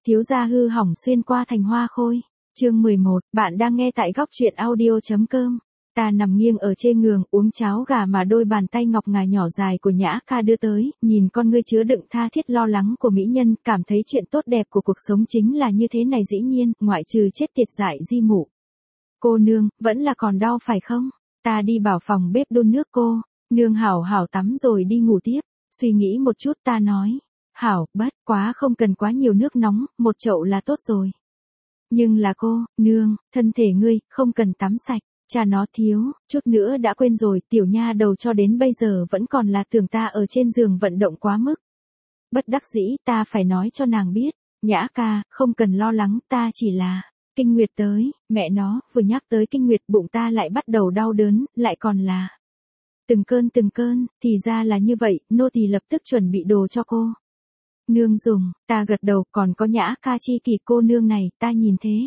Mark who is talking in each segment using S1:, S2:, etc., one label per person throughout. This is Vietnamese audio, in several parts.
S1: Thiếu gia hư hỏng xuyên qua thành hoa khôi. Chương 11, bạn đang nghe tại góc truyện audio.com. Ta nằm nghiêng ở trên giường uống cháo gà mà đôi bàn tay ngọc ngà nhỏ dài của Nhã Ca đưa tới, nhìn con ngươi chứa đựng tha thiết lo lắng của mỹ nhân, cảm thấy chuyện tốt đẹp của cuộc sống chính là như thế này dĩ nhiên, ngoại trừ chết tiệt dại di mụ. Cô nương, vẫn là còn đau phải không? Ta đi bảo phòng bếp đun nước cô, nương hảo hảo tắm rồi đi ngủ tiếp. Suy nghĩ một chút ta nói, hảo, bất quá không cần quá nhiều nước nóng, một chậu là tốt rồi. Nhưng là cô, nương, thân thể ngươi, không cần tắm sạch. Cha nó thiếu, chút nữa đã quên rồi, tiểu nha đầu cho đến bây giờ vẫn còn là tưởng ta ở trên giường vận động quá mức. Bất đắc dĩ ta phải nói cho nàng biết, Nhã ca, không cần lo lắng, ta chỉ là, kinh nguyệt tới, mẹ nó, vừa nhắc tới kinh nguyệt bụng ta lại bắt đầu đau đớn, lại còn là từng cơn, thì ra là như vậy, nô tỳ lập tức chuẩn bị đồ cho cô. Nương dùng, ta gật đầu, còn có Nhã ca chi kỳ cô nương này, ta nhìn thế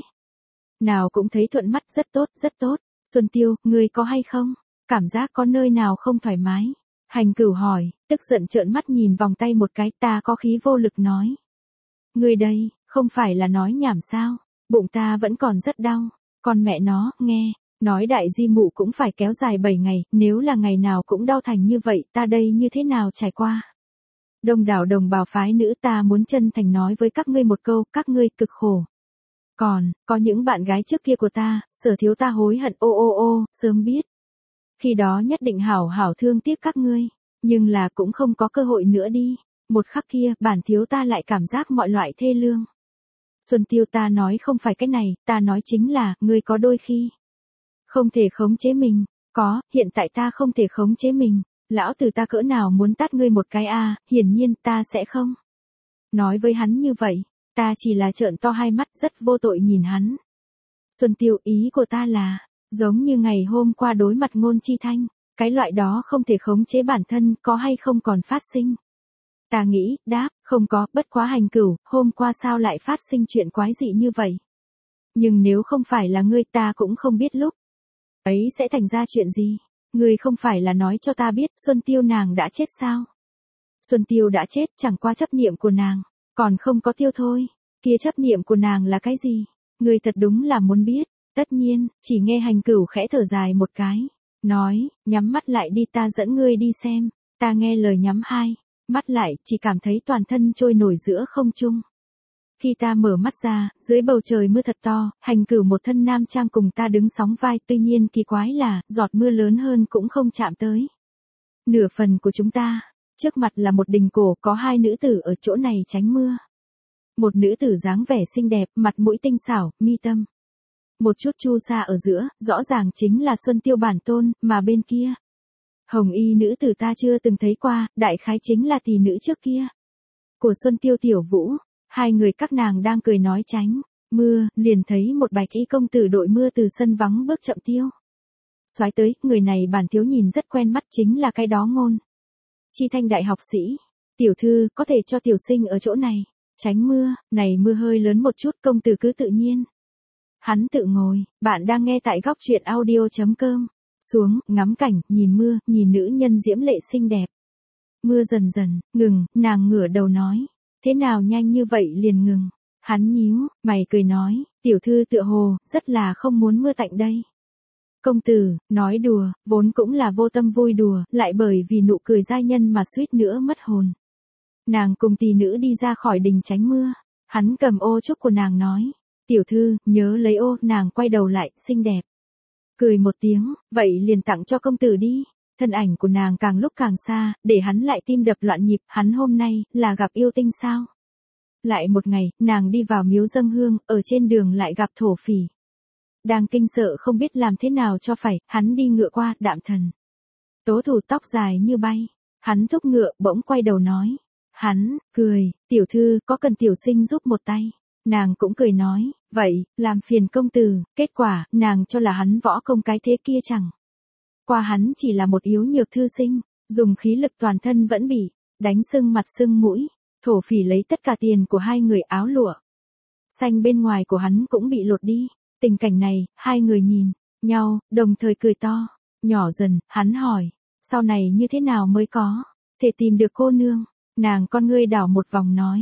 S1: nào cũng thấy thuận mắt, rất tốt, rất tốt. Xuân Tiêu, ngươi có hay không? Cảm giác có nơi nào không thoải mái? Hành Cửu hỏi, tức giận trợn mắt nhìn vòng tay một cái, ta có khí vô lực nói. Ngươi đây, không phải là nói nhảm sao? Bụng ta vẫn còn rất đau. Còn mẹ nó, nghe, nói đại di mụ cũng phải kéo dài 7 ngày, nếu là ngày nào cũng đau thành như vậy, ta đây như thế nào trải qua? Đông đảo đồng bào phái nữ, ta muốn chân thành nói với các ngươi một câu, các ngươi cực khổ. Còn, có những bạn gái trước kia của ta, Sở thiếu ta hối hận ô, sớm biết. Khi đó nhất định hảo hảo thương tiếc các ngươi, nhưng là cũng không có cơ hội nữa đi. Một khắc kia, bản thiếu ta lại cảm giác mọi loại thê lương. Xuân Tiêu, ta nói không phải cái này, ta nói chính là, ngươi có đôi khi không thể khống chế mình. Có, hiện tại ta không thể khống chế mình. Lão tử ta cỡ nào muốn tát ngươi một cái a, hiển nhiên ta sẽ không nói với hắn như vậy. Ta chỉ là trợn to hai mắt rất vô tội nhìn hắn. Xuân Tiêu, ý của ta là, giống như ngày hôm qua đối mặt Ngôn Chi Thanh, cái loại đó không thể khống chế bản thân, có hay không còn phát sinh. Ta nghĩ, đáp, không có, bất quá Hành Cửu, hôm qua sao lại phát sinh chuyện quái dị như vậy. Nhưng nếu không phải là ngươi, ta cũng không biết lúc ấy sẽ thành ra chuyện gì. Ngươi không phải là nói cho ta biết Xuân Tiêu nàng đã chết sao? Xuân Tiêu đã chết, chẳng qua chấp niệm của nàng còn không có tiêu thôi. Kia chấp niệm của nàng là cái gì? Ngươi thật đúng là muốn biết. Tất nhiên, chỉ nghe Hành Cửu khẽ thở dài một cái. Nói, nhắm mắt lại đi, ta dẫn ngươi đi xem. Ta nghe lời nhắm hai mắt lại, chỉ cảm thấy toàn thân trôi nổi giữa không trung. Khi ta mở mắt ra, dưới bầu trời mưa thật to, Hành Cửu một thân nam trang cùng ta đứng sóng vai, tuy nhiên kỳ quái là, giọt mưa lớn hơn cũng không chạm tới nửa phần của chúng ta. Trước mặt là một đình cổ, có hai nữ tử ở chỗ này tránh mưa. Một nữ tử dáng vẻ xinh đẹp, mặt mũi tinh xảo, mi tâm một chút chu sa ở giữa, rõ ràng chính là Xuân Tiêu bản tôn, mà bên kia hồng y nữ tử ta chưa từng thấy qua, đại khái chính là tỷ nữ trước kia của Xuân Tiêu Tiểu Vũ. Hai người các nàng đang cười nói tránh mưa, liền thấy một bạch y công tử đội mưa từ sân vắng bước chậm tiêu xoáy tới. Người này bản thiếu nhìn rất quen mắt, chính là cái đó Ngôn Chi Thanh đại học sĩ. Tiểu thư, có thể cho tiểu sinh ở chỗ này tránh mưa, này mưa hơi lớn một chút, công tử cứ tự nhiên. Hắn tự ngồi, bạn đang nghe tại góc truyện audio.com. Xuống, ngắm cảnh, nhìn mưa, nhìn nữ nhân diễm lệ xinh đẹp. Mưa dần dần ngừng, nàng ngửa đầu nói, thế nào nhanh như vậy liền ngừng. Hắn nhíu mày cười nói, tiểu thư tựa hồ rất là không muốn mưa tạnh đây. Công tử, nói đùa, vốn cũng là vô tâm vui đùa, lại bởi vì nụ cười giai nhân mà suýt nữa mất hồn. Nàng cùng tỷ nữ đi ra khỏi đình tránh mưa. Hắn cầm ô trúc của nàng nói, tiểu thư, nhớ lấy ô. Nàng quay đầu lại, xinh đẹp cười một tiếng, vậy liền tặng cho công tử đi. Thân ảnh của nàng càng lúc càng xa, để hắn lại tim đập loạn nhịp. Hắn hôm nay là gặp yêu tinh sao? Lại một ngày, nàng đi vào miếu dâng hương, ở trên đường lại gặp thổ phỉ. Đang kinh sợ không biết làm thế nào cho phải, hắn đi ngựa qua, Đạm Thần Tố Thủ tóc dài như bay. Hắn thúc ngựa, bỗng quay đầu nói. Hắn cười, tiểu thư, có cần tiểu sinh giúp một tay? Nàng cũng cười nói, vậy, làm phiền công tử. Kết quả, nàng cho là hắn võ công cái thế kia chẳng qua hắn chỉ là một yếu nhược thư sinh, dùng khí lực toàn thân vẫn bị đánh sưng mặt sưng mũi. Thổ phỉ lấy tất cả tiền của hai người, áo lụa xanh bên ngoài của hắn cũng bị lột đi. Tình cảnh này, hai người nhìn nhau, đồng thời cười to. Nhỏ dần, hắn hỏi, sau này như thế nào mới có thể tìm được cô nương? Nàng con ngươi đảo một vòng nói,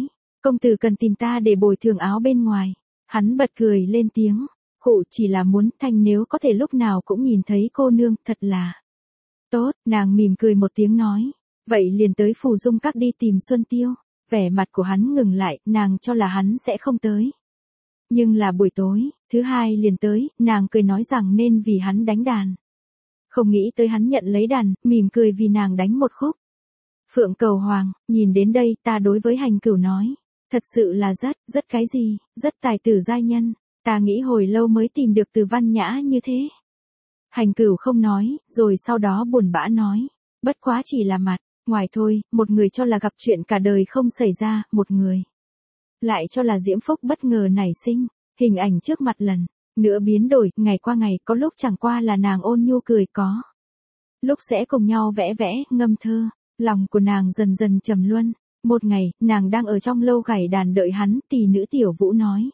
S1: Công tử cần tìm ta để bồi thường áo bên ngoài. Hắn bật cười lên tiếng. Khụ chỉ là muốn Thanh nếu có thể lúc nào cũng nhìn thấy cô nương thật là tốt, nàng mỉm cười một tiếng nói. Vậy liền tới Phù Dung Các đi tìm Xuân Tiêu. Vẻ mặt của hắn ngừng lại, nàng cho là hắn sẽ không tới. Nhưng là buổi tối, thứ hai liền tới, nàng cười nói rằng nên vì hắn đánh đàn. Không nghĩ tới hắn nhận lấy đàn, mỉm cười vì nàng đánh một khúc. Phượng Cầu Hoàng, nhìn đến đây ta đối với Hành Cửu nói. Thật sự là rất cái gì, rất tài tử giai nhân. Ta nghĩ hồi lâu mới tìm được từ văn nhã như thế. Hành Cửu không nói, rồi sau đó buồn bã nói. Bất quá chỉ là mặt, ngoài thôi, một người cho là gặp chuyện cả đời không xảy ra, một người lại cho là diễm phúc bất ngờ nảy sinh. Hình ảnh trước mặt lần nữa biến đổi, ngày qua ngày, có lúc chẳng qua là nàng ôn nhu cười có. Lúc sẽ cùng nhau vẽ vẽ, ngâm thơ, lòng của nàng dần dần trầm luân. Một ngày, nàng đang ở trong lâu gảy đàn đợi hắn, tỷ nữ Tiểu Vũ nói.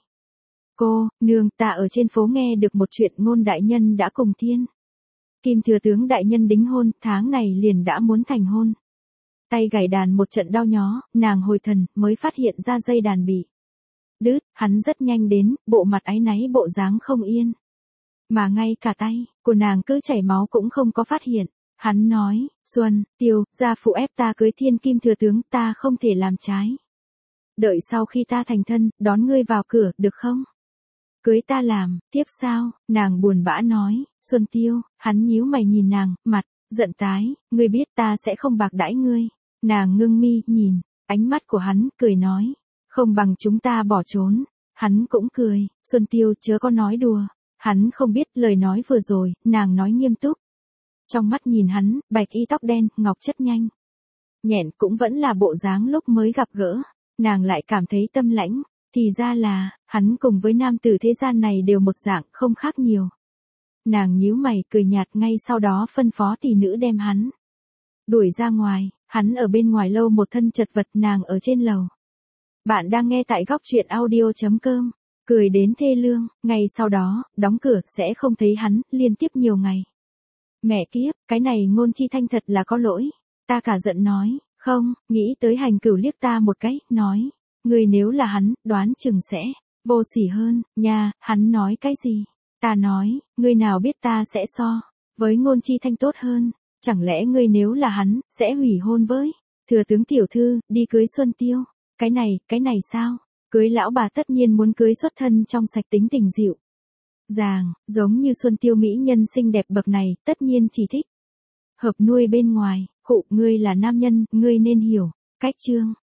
S1: Cô, nương, ta ở trên phố nghe được một chuyện Ngôn đại nhân đã cùng Thiên Kim thừa tướng đại nhân đính hôn, tháng này liền đã muốn thành hôn. Tay gảy đàn một trận đau nhó, nàng hồi thần, mới phát hiện ra dây đàn bị đứt, hắn rất nhanh đến, bộ mặt áy náy bộ dáng không yên. Mà ngay cả tay của nàng cứ chảy máu cũng không có phát hiện. Hắn nói, Xuân Tiêu, gia phụ ép ta cưới Thiên Kim thừa tướng, ta không thể làm trái. Đợi sau khi ta thành thân, đón ngươi vào cửa, được không? Cưới ta làm, tiếp sao? Nàng buồn bã nói, Xuân Tiêu, hắn nhíu mày nhìn nàng, mặt giận tái, ngươi biết ta sẽ không bạc đãi ngươi. Nàng ngưng mi, nhìn ánh mắt của hắn, cười nói, không bằng chúng ta bỏ trốn. Hắn cũng cười, Xuân Tiêu chớ có nói đùa. Hắn không biết lời nói vừa rồi, nàng nói nghiêm túc. Trong mắt nhìn hắn, bạch y tóc đen, ngọc chất nhanh nhẹn cũng vẫn là bộ dáng lúc mới gặp gỡ. Nàng lại cảm thấy tâm lãnh, thì ra là, hắn cùng với nam tử thế gian này đều một dạng, không khác nhiều. Nàng nhíu mày cười nhạt, ngay sau đó phân phó tỷ nữ đem hắn đuổi ra ngoài. Hắn ở bên ngoài lâu một thân chật vật, nàng ở trên lầu. Bạn đang nghe tại góc truyện audio.com. Cười đến thê lương, ngay sau đó, đóng cửa, sẽ không thấy hắn, liên tiếp nhiều ngày. Mẹ kiếp, cái này Ngôn Chi Thanh thật là có lỗi. Ta cả giận nói, không, nghĩ tới Hành Cửu liếc ta một cái, nói. Người nếu là hắn, đoán chừng sẽ vô sỉ hơn, nha. Hắn nói cái gì? Ta nói, ngươi nào biết ta sẽ so với Ngôn Chi Thanh tốt hơn. Chẳng lẽ ngươi nếu là hắn, sẽ hủy hôn với thừa tướng tiểu thư, đi cưới Xuân Tiêu? Cái này sao? Cưới lão bà tất nhiên muốn cưới xuất thân trong sạch, tính tình dịu dàng, giống như Xuân Tiêu mỹ nhân xinh đẹp bậc này, tất nhiên chỉ thích hợp nuôi bên ngoài. Khụ, ngươi là nam nhân, ngươi nên hiểu cách chương